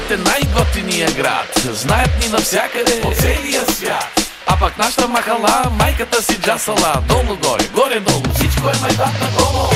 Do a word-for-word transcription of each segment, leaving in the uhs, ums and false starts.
град е най-готиния град. Знаят ни навсякъде по целия свят. А пък нашата махала, майката си джасала. Долу-горе, горе-долу, всичко е майдан надолу.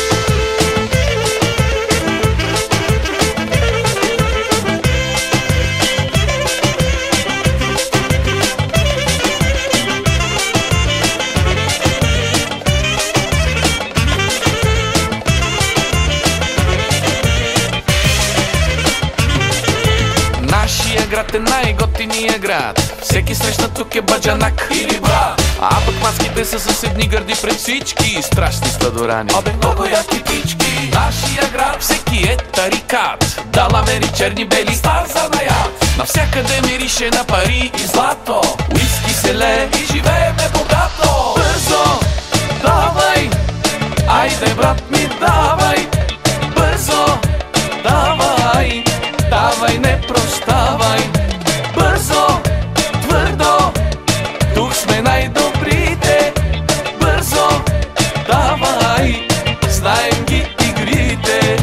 Нашия град е най-готиния град. Всеки срещна тук е баджанак или брат. А пък маските са с едни гърди пред всички. Страшни стадорани, абе много яки пички. Нашия град всеки е тарикат. Дала мери черни бели, стар занаят. Навсякъде мирише на пари и злато. Уиски се лее и живееме богато. Бързо, давай, айде брат ми, давай. Бързо, давай, давай, не прощавай. Бързо, твърдо, тук сме най-добрите. Бързо, давай, знаем ги игрите.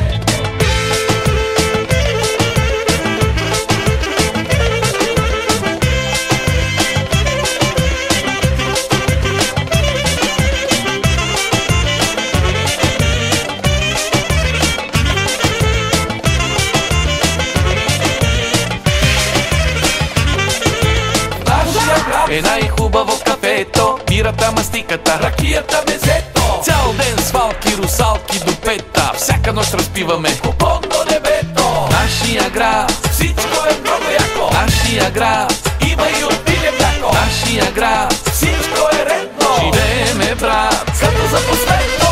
Е най-хубаво кафето, бирата, мастиката, ракията, мезето. Цял ден свалки, русалки до пета. Всяка нощ разпиваме купон до небето. Нашия град, всичко е много яко. Нашия град, има и от пиле мляко. Нашия град, всичко е редно. Живееме, брат, като за последно.